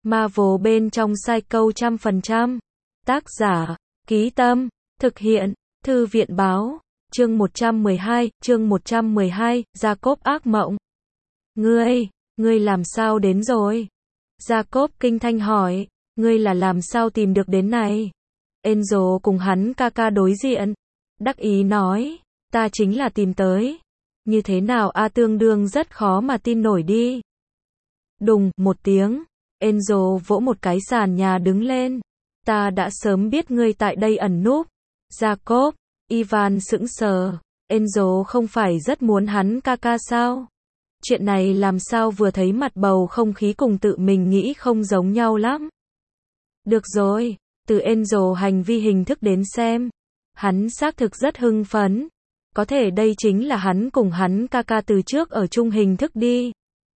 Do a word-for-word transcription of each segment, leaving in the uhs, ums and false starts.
Marvel bên trong Psycho trăm phần trăm. Tác giả, Ký Tâm, thực hiện, Thư viện báo, chương một trăm mười hai, chương một trăm mười hai, Jacob ác mộng. Ngươi, ngươi làm sao đến rồi? Jacob kinh thanh hỏi, ngươi là làm sao tìm được đến này? Angel cùng hắn ca ca đối diện, đắc ý nói, ta chính là tìm tới. Như thế nào a tương đương rất khó mà tin nổi đi. Đùng, một tiếng, Angel vỗ một cái sàn nhà đứng lên. Ta đã sớm biết ngươi tại đây ẩn núp. Jacob, Ivan sững sờ, Angel không phải rất muốn hắn ca ca sao? Chuyện này làm sao vừa thấy mặt bầu không khí cùng tự mình nghĩ không giống nhau lắm. Được rồi, từ Angel hành vi hình thức đến xem, hắn xác thực rất hưng phấn. Có thể đây chính là hắn cùng hắn ca ca từ trước ở chung hình thức đi.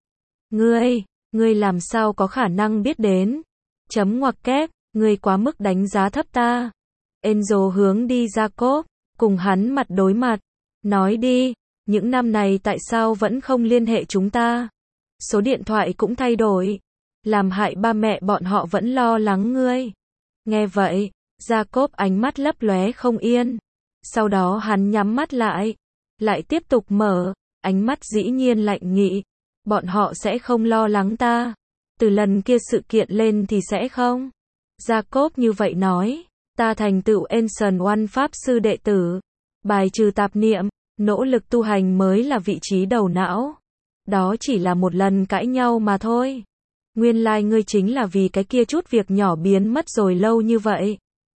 Ngươi, ngươi làm sao có khả năng biết đến? Chấm ngoặc kép, ngươi quá mức đánh giá thấp ta. Angel hướng đi Jacob, cùng hắn mặt đối mặt. Nói đi, những năm này tại sao vẫn không liên hệ chúng ta? Số điện thoại cũng thay đổi. Làm hại ba mẹ bọn họ vẫn lo lắng ngươi. Nghe vậy, Jacob ánh mắt lấp lóe không yên. Sau đó hắn nhắm mắt lại. Lại tiếp tục mở, ánh mắt dĩ nhiên lạnh nghị. Bọn họ sẽ không lo lắng ta. Từ lần kia sự kiện lên thì sẽ không. Jacob như vậy nói. Ta thành tựu Ancient One Pháp Sư đệ tử. Bài trừ tạp niệm, nỗ lực tu hành mới là vị trí đầu não. Đó chỉ là một lần cãi nhau mà thôi. Nguyên lai ngươi chính là vì cái kia chút việc nhỏ biến mất rồi lâu như vậy.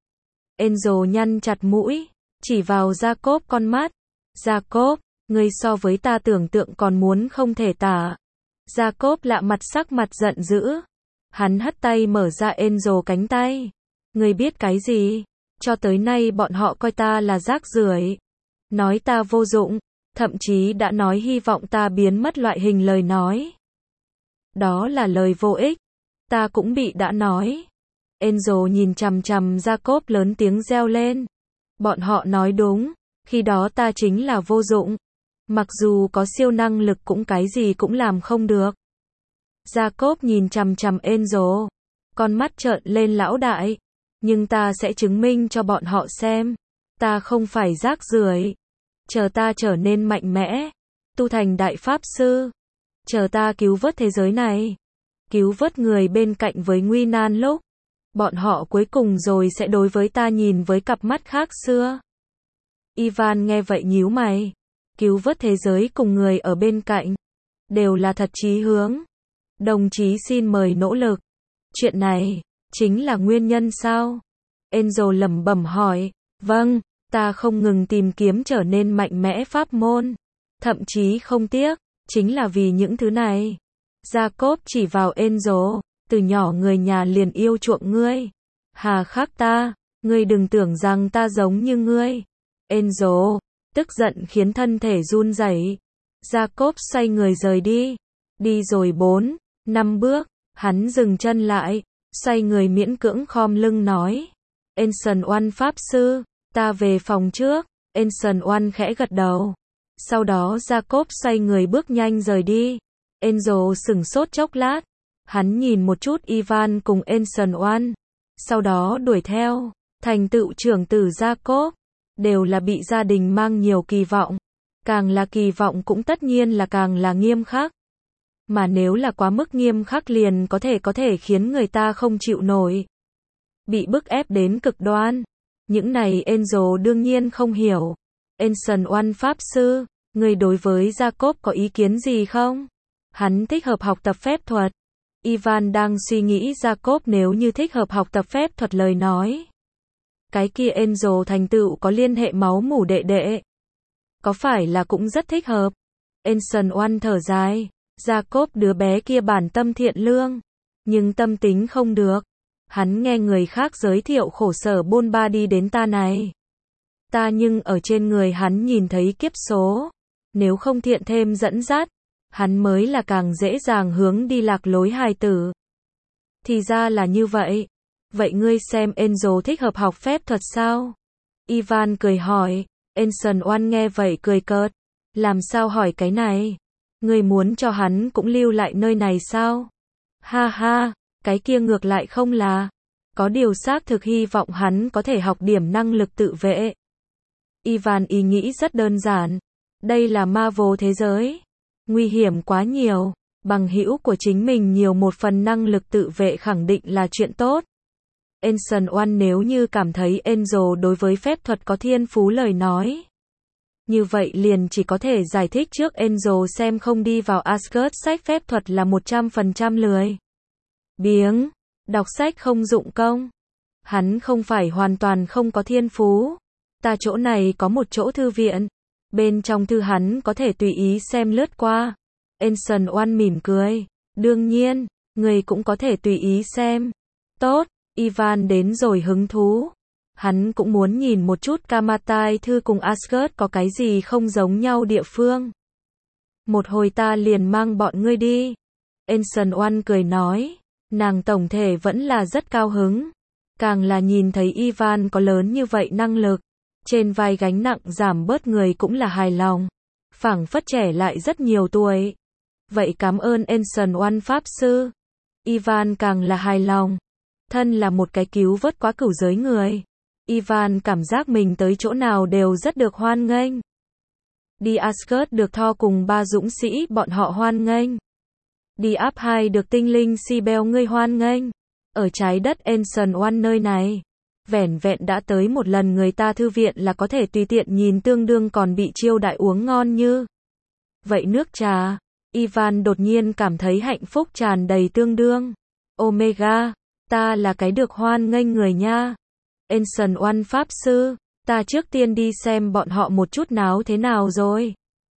Angel nhăn chặt mũi, chỉ vào Jacob con mắt. Jacob, ngươi so với ta tưởng tượng còn muốn không thể tả. Jacob lạ mặt sắc mặt giận dữ. Hắn hất tay mở ra Angel cánh tay. Ngươi biết cái gì? Cho tới nay bọn họ coi ta là rác rưởi, nói ta vô dụng, thậm chí đã nói hy vọng ta biến mất loại hình lời nói. Đó là lời vô ích. Ta cũng bị đã nói. Angel nhìn chằm chằm Jacob lớn tiếng reo lên. Bọn họ nói đúng, khi đó ta chính là vô dụng. Mặc dù có siêu năng lực cũng cái gì cũng làm không được. Jacob nhìn chằm chằm Angel, con mắt trợn lên lão đại. Nhưng ta sẽ chứng minh cho bọn họ xem. Ta không phải rác rưởi. Chờ ta trở nên mạnh mẽ. Tu thành đại pháp sư. Chờ ta cứu vớt thế giới này. Cứu vớt người bên cạnh với nguy nan lúc. Bọn họ cuối cùng rồi sẽ đối với ta nhìn với cặp mắt khác xưa. Ivan nghe vậy nhíu mày. Cứu vớt thế giới cùng người ở bên cạnh. Đều là thật chí hướng. Đồng chí xin mời nỗ lực. Chuyện này chính là nguyên nhân sao? Angel lẩm bẩm hỏi. Vâng, ta không ngừng tìm kiếm trở nên mạnh mẽ pháp môn. Thậm chí không tiếc, chính là vì những thứ này. Jacob chỉ vào Angel, từ nhỏ người nhà liền yêu chuộng ngươi. Hà khắc ta, ngươi đừng tưởng rằng ta giống như ngươi. Angel, tức giận khiến thân thể run rẩy. Jacob xoay người rời đi. Đi rồi bốn, năm bước, hắn dừng chân lại. Xoay người miễn cưỡng khom lưng nói. Ancient One Pháp Sư, ta về phòng trước. Ancient One khẽ gật đầu. Sau đó Jacob xoay người bước nhanh rời đi. Angel sửng sốt chốc lát. Hắn nhìn một chút Ivan cùng Ancient One. Sau đó đuổi theo. Thành tựu trưởng tử Jacob. Đều là bị gia đình mang nhiều kỳ vọng. Càng là kỳ vọng cũng tất nhiên là càng là nghiêm khắc. Mà nếu là quá mức nghiêm khắc liền có thể có thể khiến người ta không chịu nổi. Bị bức ép đến cực đoan. Những này Angel đương nhiên không hiểu. Ancient One Pháp Sư, người đối với Jacob có ý kiến gì không? Hắn thích hợp học tập phép thuật. Ivan đang suy nghĩ Jacob nếu như thích hợp học tập phép thuật lời nói. Cái kia Angel thành tựu có liên hệ máu mủ đệ đệ. Có phải là cũng rất thích hợp? Ancient One thở dài. Jacob đứa bé kia bản tâm thiện lương. Nhưng tâm tính không được. Hắn nghe người khác giới thiệu khổ sở bôn ba đi đến ta này. Ta nhưng ở trên người hắn nhìn thấy kiếp số. Nếu không thiện thêm dẫn dắt, hắn mới là càng dễ dàng hướng đi lạc lối hài tử. Thì ra là như vậy. Vậy ngươi xem Angel thích hợp học phép thuật sao? Ivan cười hỏi. Ancient One nghe vậy cười cợt. Làm sao hỏi cái này? Ngươi muốn cho hắn cũng lưu lại nơi này sao? Ha ha, cái kia ngược lại không là. Có điều xác thực hy vọng hắn có thể học điểm năng lực tự vệ. Ivan ý nghĩ rất đơn giản. Đây là Marvel thế giới. Nguy hiểm quá nhiều. Bằng hữu của chính mình nhiều một phần năng lực tự vệ khẳng định là chuyện tốt. Ancient One nếu như cảm thấy Angel đối với phép thuật có thiên phú lời nói. Như vậy liền chỉ có thể giải thích trước Angel xem không đi vào Asgard sách phép thuật là một trăm phần trăm lười biếng. Đọc sách không dụng công. Hắn không phải hoàn toàn không có thiên phú. Ta chỗ này có một chỗ thư viện. Bên trong thư hắn có thể tùy ý xem lướt qua. Ancient One mỉm cười. Đương nhiên, người cũng có thể tùy ý xem. Tốt, Ivan đến rồi hứng thú. Hắn cũng muốn nhìn một chút Kamatai thư cùng Asgard có cái gì không giống nhau địa phương. Một hồi ta liền mang bọn ngươi đi. Ancient One cười nói. Nàng tổng thể vẫn là rất cao hứng. Càng là nhìn thấy Ivan có lớn như vậy năng lực. Trên vai gánh nặng giảm bớt người cũng là hài lòng. Phảng phất trẻ lại rất nhiều tuổi. Vậy cảm ơn Ancient One Pháp Sư. Ivan càng là hài lòng. Thân là một cái cứu vớt quá cửu giới người. Ivan cảm giác mình tới chỗ nào đều rất được hoan nghênh. Đi Asgard được Thor cùng ba dũng sĩ bọn họ hoan nghênh. Đi áp hai được tinh linh Sibel ngươi hoan nghênh. Ở trái đất Ancient One nơi này. Vẻn vẹn đã tới một lần người ta thư viện là có thể tùy tiện nhìn tương đương còn bị chiêu đại uống ngon như. Vậy nước trà. Ivan đột nhiên cảm thấy hạnh phúc tràn đầy tương đương. Omega. Ta là cái được hoan nghênh người nha. Ancient One Pháp Sư. Ta trước tiên đi xem bọn họ một chút náo thế nào rồi.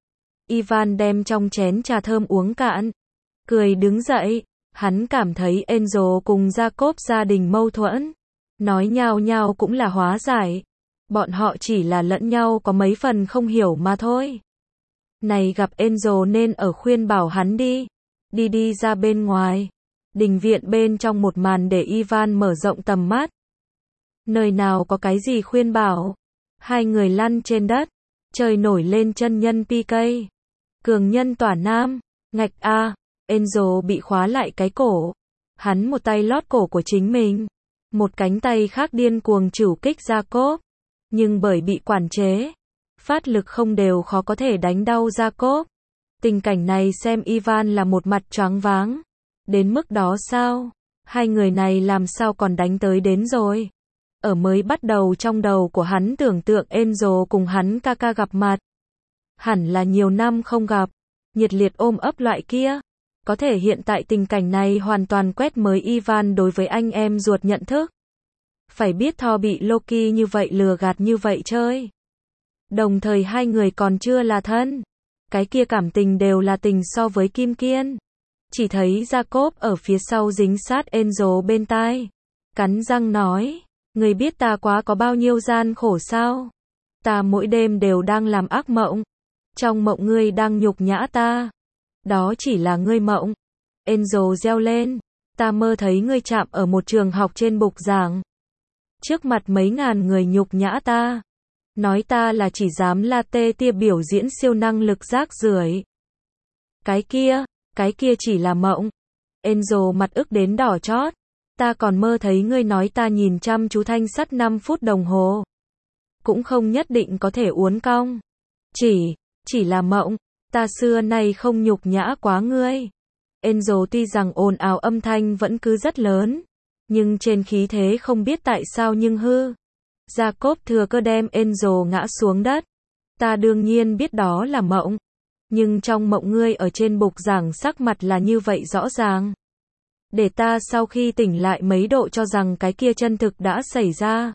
Ivan đem trong chén trà thơm uống cạn. Cười đứng dậy. Hắn cảm thấy Angel cùng Jacob gia đình mâu thuẫn. Nói nhau nhau cũng là hóa giải. Bọn họ chỉ là lẫn nhau có mấy phần không hiểu mà thôi. Này gặp Angel nên ở khuyên bảo hắn đi. Đi đi ra bên ngoài. Đình viện bên trong một màn để Ivan mở rộng tầm mắt. Nơi nào có cái gì khuyên bảo. Hai người lăn trên đất. Trời nổi lên chân nhân pê ca. Cường nhân tỏa nam. Ngạch A. Angel bị khóa lại cái cổ. Hắn một tay lót cổ của chính mình. Một cánh tay khác điên cuồng trửu kích Jacob. Nhưng bởi bị quản chế. Phát lực không đều khó có thể đánh đau Jacob. Tình cảnh này xem Ivan là một mặt choáng váng. Đến mức đó sao? Hai người này làm sao còn đánh tới đến rồi? Ở mới bắt đầu trong đầu của hắn tưởng tượng Angel cùng hắn ca ca gặp mặt. Hẳn là nhiều năm không gặp. Nhiệt liệt ôm ấp loại kia. Có thể hiện tại tình cảnh này hoàn toàn quét mới Ivan đối với anh em ruột nhận thức. Phải biết Thor bị Loki như vậy lừa gạt như vậy chơi. Đồng thời hai người còn chưa là thân. Cái kia cảm tình đều là tình so với Kim Kiên. Chỉ thấy Jacob ở phía sau dính sát Angel bên tai. Cắn răng nói. Người biết ta quá có bao nhiêu gian khổ sao? Ta mỗi đêm đều đang làm ác mộng. Trong mộng ngươi đang nhục nhã ta. Đó chỉ là ngươi mộng. Angel reo lên. Ta mơ thấy ngươi chạm ở một trường học trên bục giảng. Trước mặt mấy ngàn người nhục nhã ta. Nói ta là chỉ dám la tê tia biểu diễn siêu năng lực rác rưởi. Cái kia, cái kia chỉ là mộng. Angel mặt ức đến đỏ chót. Ta còn mơ thấy ngươi nói ta nhìn chăm chú thanh sắt năm phút đồng hồ. Cũng không nhất định có thể uốn cong. Chỉ, chỉ là mộng. Ta xưa nay không nhục nhã quá ngươi. Angel tuy rằng ồn ào âm thanh vẫn cứ rất lớn. Nhưng trên khí thế không biết tại sao nhưng hư. Jacob thừa cơ đem Angel ngã xuống đất. Ta đương nhiên biết đó là mộng. Nhưng trong mộng ngươi ở trên bục giảng sắc mặt là như vậy rõ ràng. Để ta sau khi tỉnh lại mấy độ cho rằng cái kia chân thực đã xảy ra.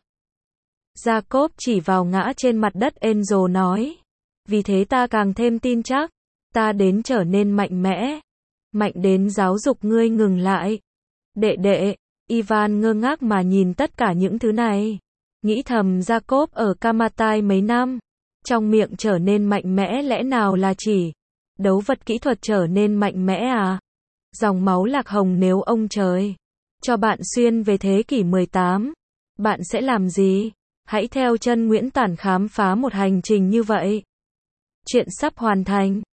Jacob chỉ vào ngã trên mặt đất Angel nói. Vì thế ta càng thêm tin chắc. Ta đến trở nên mạnh mẽ. Mạnh đến giáo dục ngươi ngừng lại. Đệ đệ. Ivan ngơ ngác mà nhìn tất cả những thứ này. Nghĩ thầm Jacob ở Kamatai mấy năm. Trong miệng trở nên mạnh mẽ lẽ nào là chỉ. Đấu vật kỹ thuật trở nên mạnh mẽ à? Dòng máu lạc hồng nếu ông trời. Cho bạn xuyên về thế kỷ mười tám. Bạn sẽ làm gì? Hãy theo chân Nguyễn Tản khám phá một hành trình như vậy. Chuyện sắp hoàn thành.